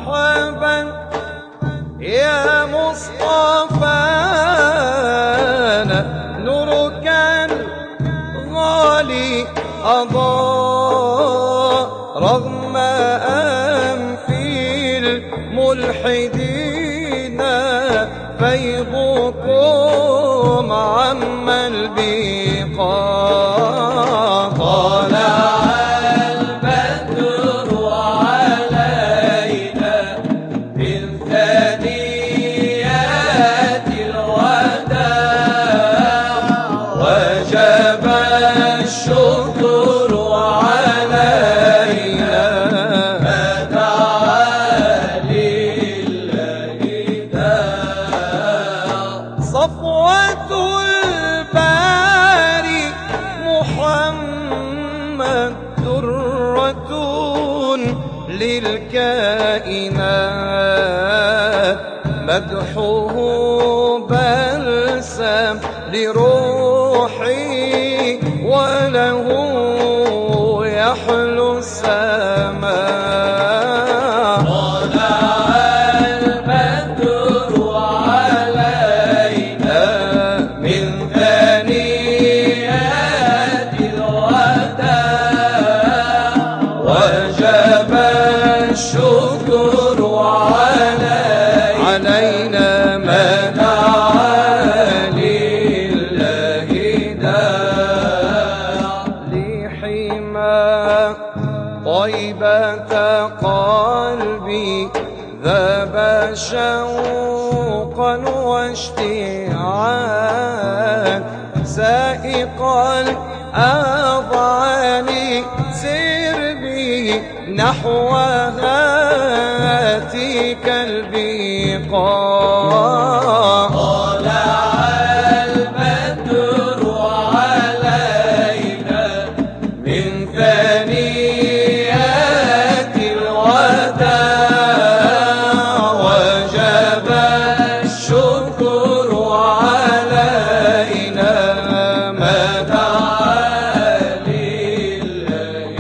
مرحبا يا مصطفانا، نورك الغالي أضاء رغم أنف الملحدين، فيضكم عم البقاع. طلع البدر علينا من ثنيات الوداع، وجب الشكر علينا ما دعا لله داع. صفوة الباري محمد درة للكائنات، مدحه بلسم لروحي وله يحلو السماء. طلع البدر علينا من ثنيات الوداع، وجب الشكر علينا ما دعا لله داع. لحما طيبة قلبي ذاب شوقا واشتياقا، سائق الأضعان سر بي نحو هاتيك البقاع. طلع البدر علينا من ثنيات الوداع، وجب الشكر علينا ما دعا لله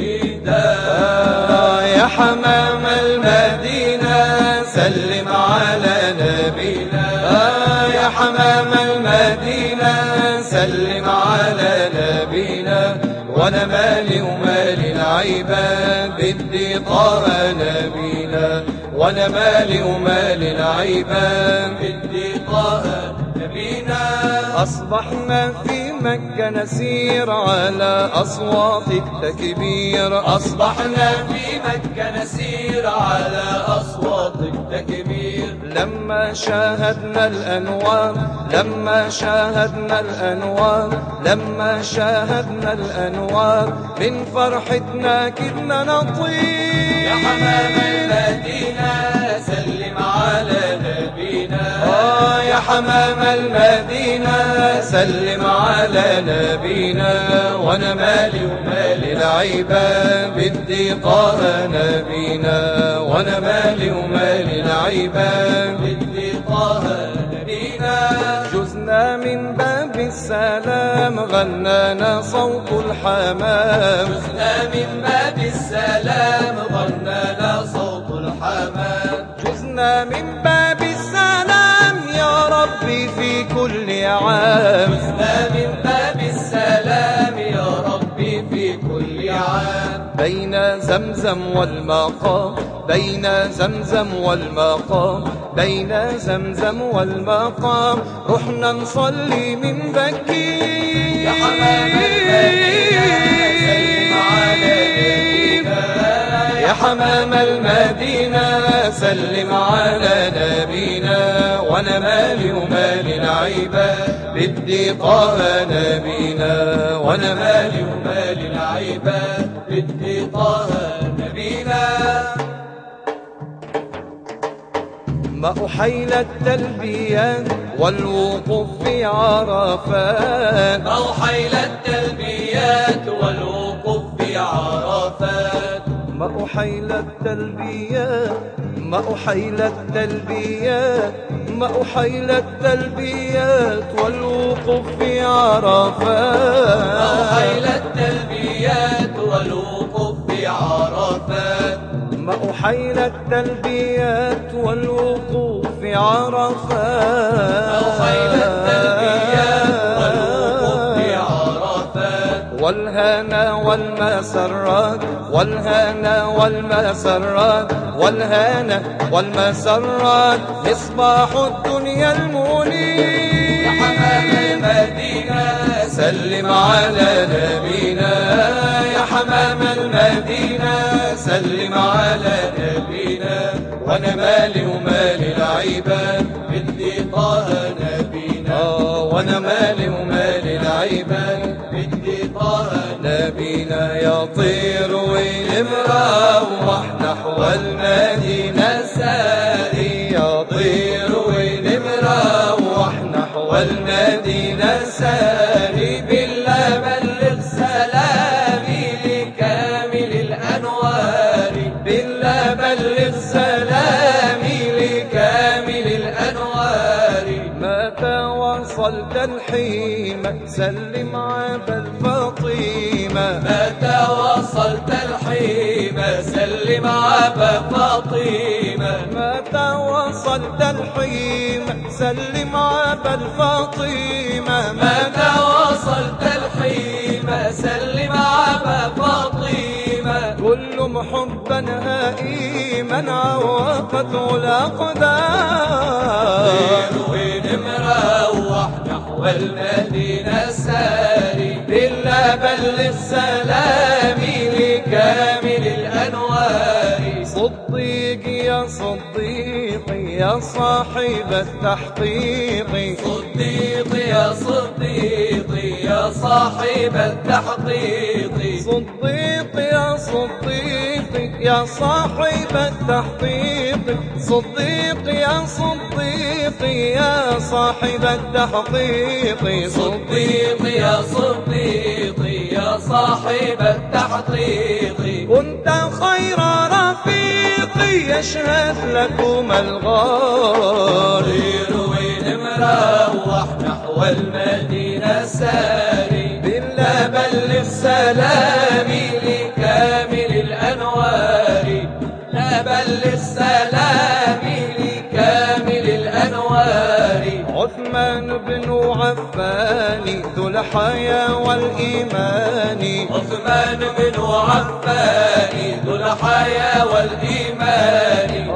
داع. يا حمام المدينة سلم على نبينا، يا حمام المدينة سلم على نبينا، وانا مالي ومال العباد بدي طه نبينا، وانا مالي ومال العباد بدي طه نبينا. أصبحنا في مكة نسير على أصوات التكبير، أصبحنا في مكة نسير على أصوات التكبير، لما شاهدنا الأنوار، لما شاهدنا الأنوار، لما شاهدنا الأنوار، من فرحتنا كدنا نطير. يا حمام المدينة سلم على نبينا، يا حمام المدينة سلم على نبينا، وانا مالي ومال العباد بدي طه نبينا، وانا مالي ومال العباد بدي طه نبينا. جزنا من باب السلام غنانا صوت الحمام، جزنا من باب السلام غنانا صوت الحمام، جزنا من باب السلام يا ربي في كل عام، جزنا من باب السلام يا ربي في كل عام. بين زمزم والمقام، بين زمزم والمقام، بين زمزم والمقام، رحنا نصلي من بكي. يا حمام المدينة سلم على نبينا، يا حمام المدينة سلم على نبينا، وانا مالي ومال العباد بدي طه نبينا، وانا مالي ومال العباد بدي طه نبينا. ما أحيل التلبيات والوقوف في عرفات، ما أحيل التلبيات والوقوف في عرفات، ما أحيل التلبيات، ما أحيل التلبيات، ما أحيل التلبيات والوقوف في عرفات، ما أحيل التلبيات والوقوف في عرفات، ما حيل التلبيات والوقوف في عرفات، أو حيل التلبيات والوقوف في عرفات، والهنا والمسرات، والهنا والمسرات، والهنا والمسرات، مصباح الدنيا المنير. يا حمام المدينة سلم على نبينا، يا حمام المدينة سلم على نبينا، وانا مالي ومالي العيبان بدي طه نبينا، وانا مالي ومالي العيبان بدي طه نبينا. يطير ونمروح نحو المدينة ساري، يطير ونمروح نحو المدينة ساري، بالله بلغ سلامي لكامل الأنوار، بالله بلغ سلامي لكامل الأنوار. متى وصلت الحيمة سلم عبا الفاطمة، متى وصلت الحيمة سلم عبا فاطمة، متى وصلت الحيمة سلم عبا الفاطمة، متى وصلت الحيمة سلم عبا فاطمة. كل محبا هائما عوقته الأقدار، وين مروح نحو المدينة ساري، بالله بلغ سلامي لكامل الأنوار. صديق يا صديق يا صاحب التحقيق، صديق يا صديق يا صاحب التحقيق، صديق يا صديق يا صاحب التحقيق، صديق يا صديق يا صاحب التحقيق، صديق يا صديق يا صاحب التحقيق. كنت خير رفيق يشهد لكم الغار، وين مروح نحو المدينة ساري، بالله بلغ سلامي لكامل الأنوار، لا بلغ سلامي لكامل الأنوار. عثمان بن عفان ذو الحياة والإيمان، عثمان بن عفان ذو الحياة والإيمان.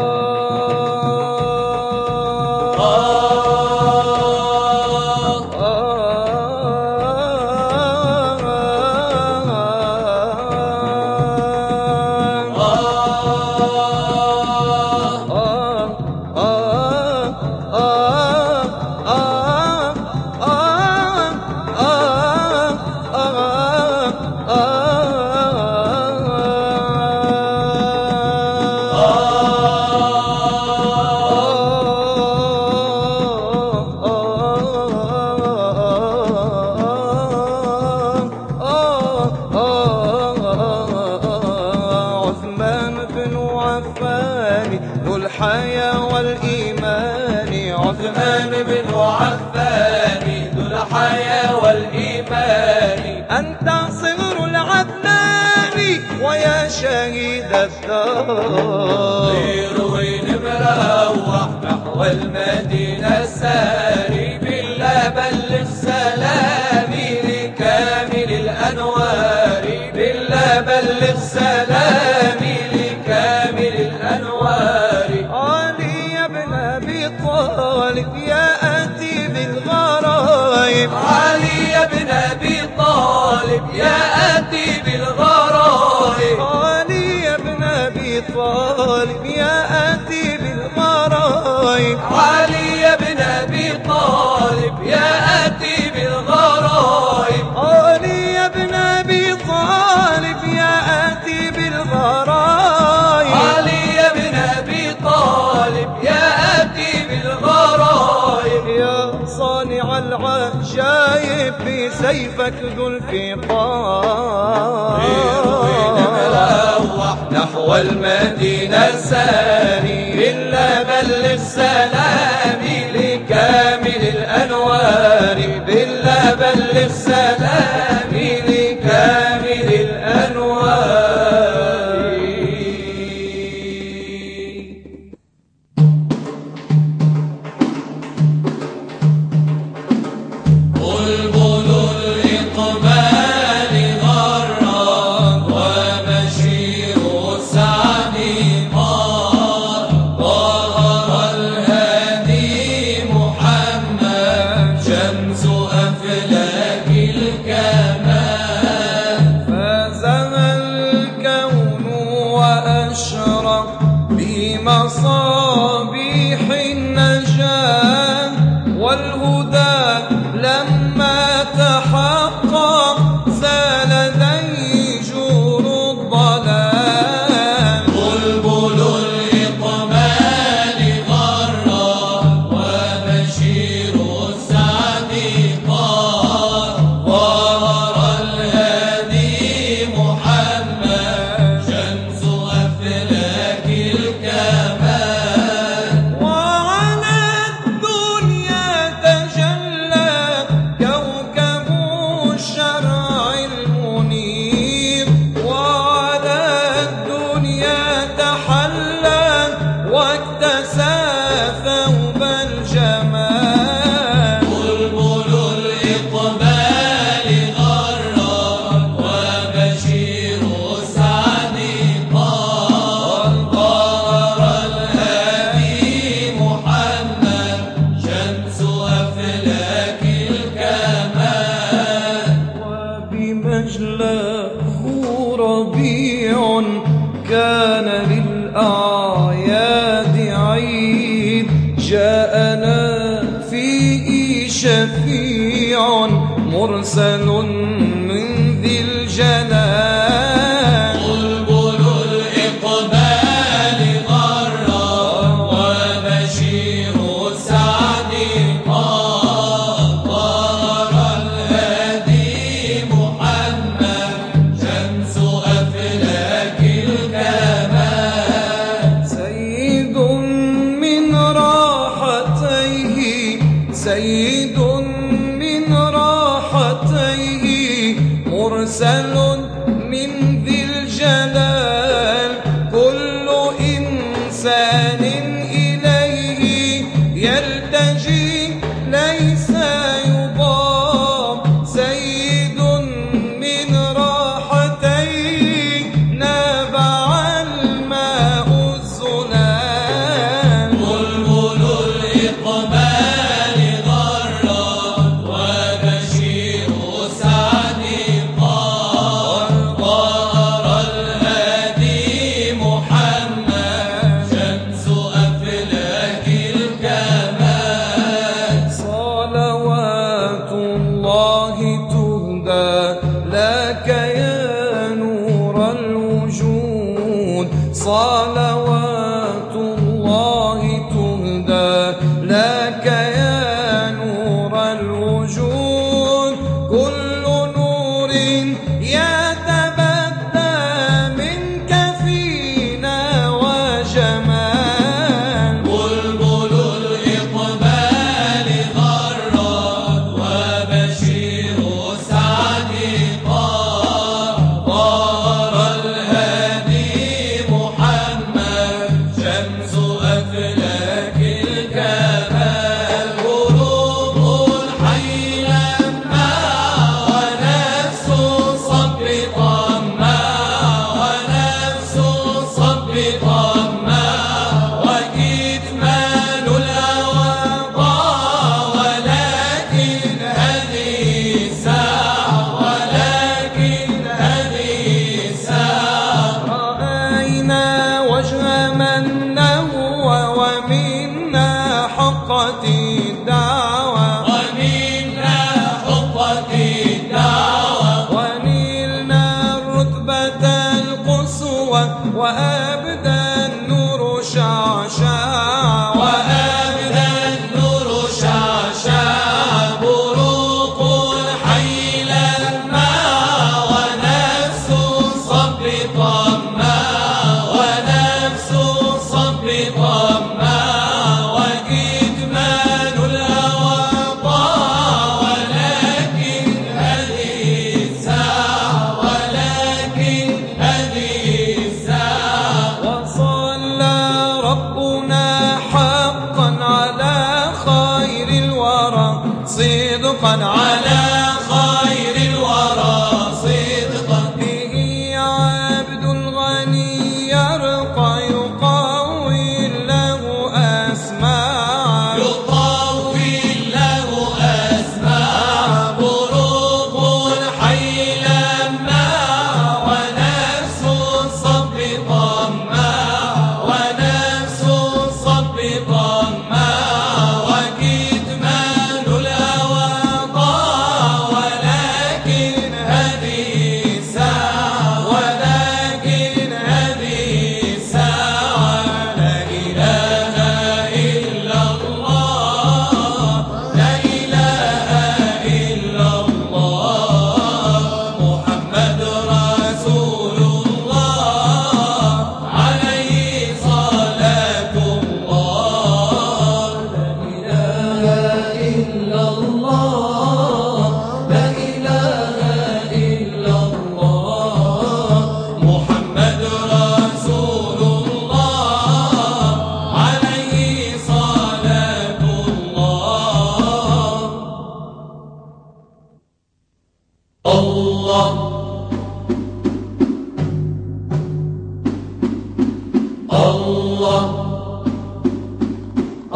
ذو الحياة والإيمان، عثمان بن عفان ذو الحياة والإيمان. أنت صغر العدنان ويا شهيد الثار، وين مروح نحو المدينة ساري، بالله بلغ سلامي لكامل الأنوار، بالله بلغ سلامي لكامل الأنوار. علي بن أبي طالب يا أتي بالغرايب، علي بن أبي طالب يا أتي بالغرايب، علي بن أبي طالب يا أتي بالغرايب، علي بن أبي طالب يا أتي بالغرايب، علي بن أبي طالب يا أتي بالغرايب، علي بن أبي طالب يا أتي بالغرايب. يا صانع العجائب بسيفك ذو الفقار، نحو المدينة ساري، إلا بلغ سلامي لكامل الأنوار، بالله بلغ سلامي لكامل الأنوار. ربيح النجاة والهدى لما تحقق زال ديجور الضلال. بلبل الإقبال غرا وبشير السعد قار ظهر الهادي محمد شمس أفلاك الكمال. وعلى الدنيا تجلى كوكب الشرع المنير وعلى الدنيا تحلى واكتسى ثوب الجمال. بلبل الإقبال غرا وبشير السعد قار ظهر الهادي محمد شمس أفلاك الكمال. وبمجلاه ربيع كان للأعياد عيد جاءنا فيه شفيع مرسل من ذي الجلال. بلبل الإقبال غرا وبشير السعد قار ظهر الهادي محمد شمس أفلاك الكمال. سيد من راحتيه سيد من راحتيه مرسل من ذي الجلال. كل إنسان إليه يلتجي ليس يضام. سيد من راحتيه نابع الماء الزلال. بلبل الإقبال غرا وبشير السعد قار ظهر الهادي محمد شمس أفلاك الكمال. صلوات الله تهدى لك يا نور الوجود. صلوات الله تهدى لك يا نور الوجود. كل نور يتبدى منك فينا وجمال. بلبل الإقبال غرا وبشير السعد قار ظهر الهادي محمد شمس أفلاك الكمال. غروب الحي لما ونفس الصب طمع ونفس الصب طمع وكتمان الهوى ضاع ولكن هذه الساعة ولكن هذه الساعة. رأينا وجه من نهوى ومنا حقت الدعوى. ومنا حقت الدعوة ونلنا الرتبة القصوى وأبدى النور شعشعا. وأبدى النور شعشع. بروق الحي لما ونفس الصب طمع ونفس الصب طمع وكتمان الهوى ضاع ولكن هذه الساعة ولكن هذه الساعة. وصلى ربنا حقا على خير الورى صدقا على خير الورى صدقا. به عبد الغني يرقى يقوي له أسماعا. يطوي له أسماع. بروق الحي لما ونفس الصب طمع ونفس الصب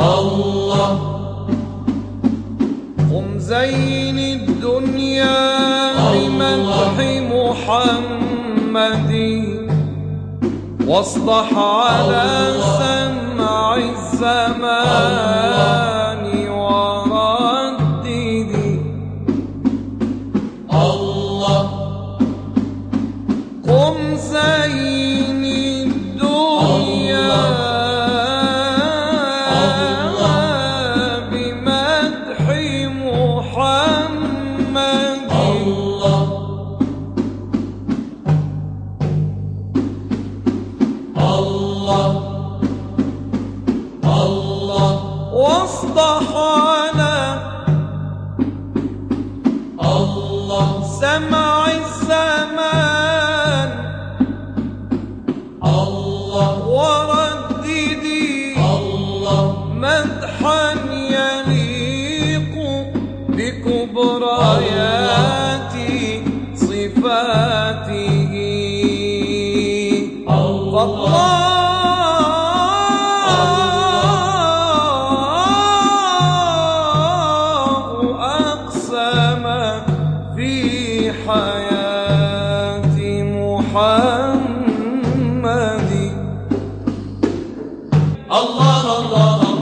الله قم زين الدنيا بمدح محمد واصلح على سمع الزمان وردد الله قم زين الدنيا بمدح محمد الله الله الله واصلح على الله سمع الزمان الله ورددي الله مدحا يليق بكبريات صفاته الله أقسم في حياة محمد الله الله